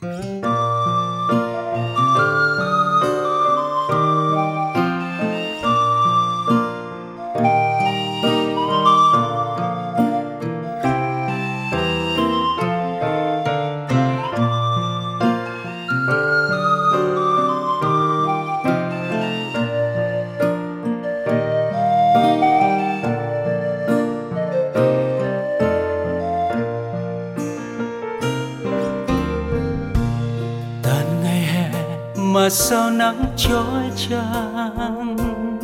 Mà sao nắng chói chang,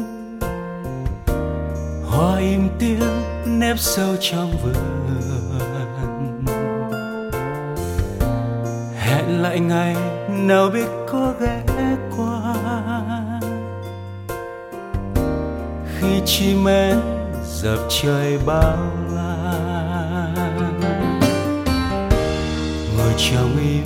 hoa im tiếng nép sâu trong vườn. Hẹn lại ngày nào biết có ghé qua, khi chim én dập trời bao la. Ngồi trong im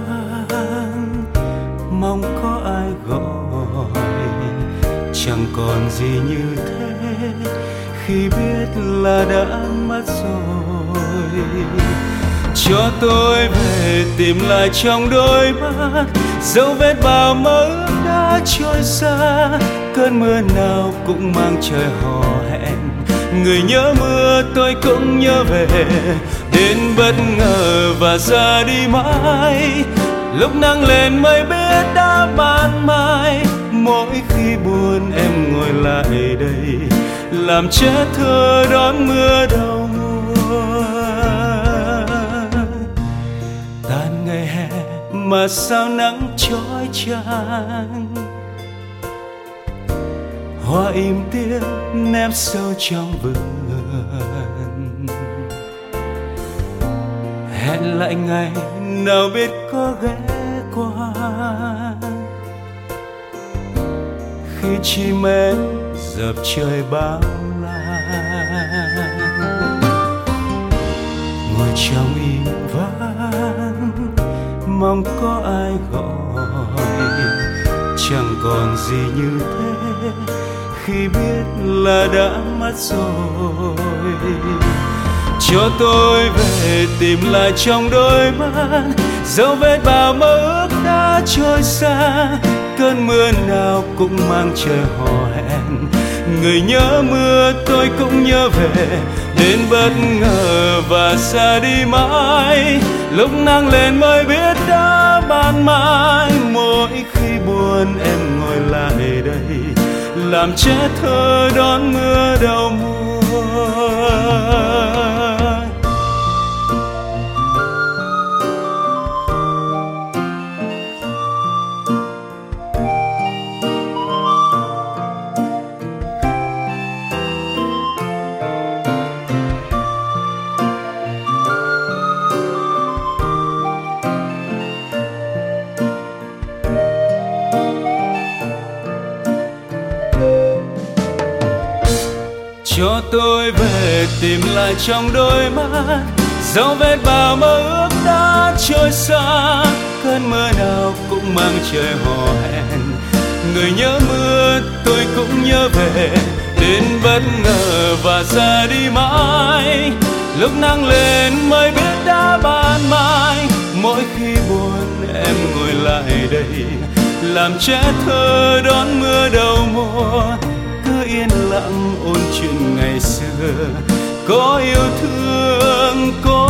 mong có ai gọi, chẳng còn gì như thế khi biết là đã mất rồi. Cho tôi về tìm lại trong đôi mắt dấu vết bao mơ ước đã trôi xa. Cơn mưa nào cũng mang trời hò hẹn, người nhớ mưa tôi cũng nhớ về. Đến bất ngờ và ra đi mãi, lúc nắng lên mới biết đã ban mai. Mỗi khi buồn em ngồi lại đây, làm trẻ thơ đón mưa đầu mùa. Tàn ngày hè mà sao nắng chói chang, hoa im tiếng nép sâu trong vườn. Hẹn lại ngày nào biết có ghé qua, khi chim én dập trời bao la. Ngồi trong im vắng mong có ai gọi, chẳng còn gì như thế khi biết là đã mất rồi. Cho tôi về tìm lại trong đôi mắt dấu vết bao mơ ước đã trôi xa. Cơn mưa nào cũng mang trời hò hẹn, người nhớ mưa tôi cũng nhớ về. Đến bất ngờ và xa đi mãi, lúc nắng lên mới biết đã ban mai. Mỗi khi buồn em ngồi lại đây, làm trẻ thơ đón mưa đầu mùa. Cho tôi về tìm lại trong đôi mắt dấu vết bao mơ ước đã trôi xa. Cơn mưa nào cũng mang trời hò hẹn, người nhớ mưa tôi cũng nhớ về. Đến bất ngờ và ra đi mãi, lúc nắng lên mới biết đã ban mai. Mỗi khi buồn em ngồi lại đây, làm trẻ thơ đón mưa đầu mùa. Cứ yên lặng ôn chuyện ngày xưa, có yêu thương, có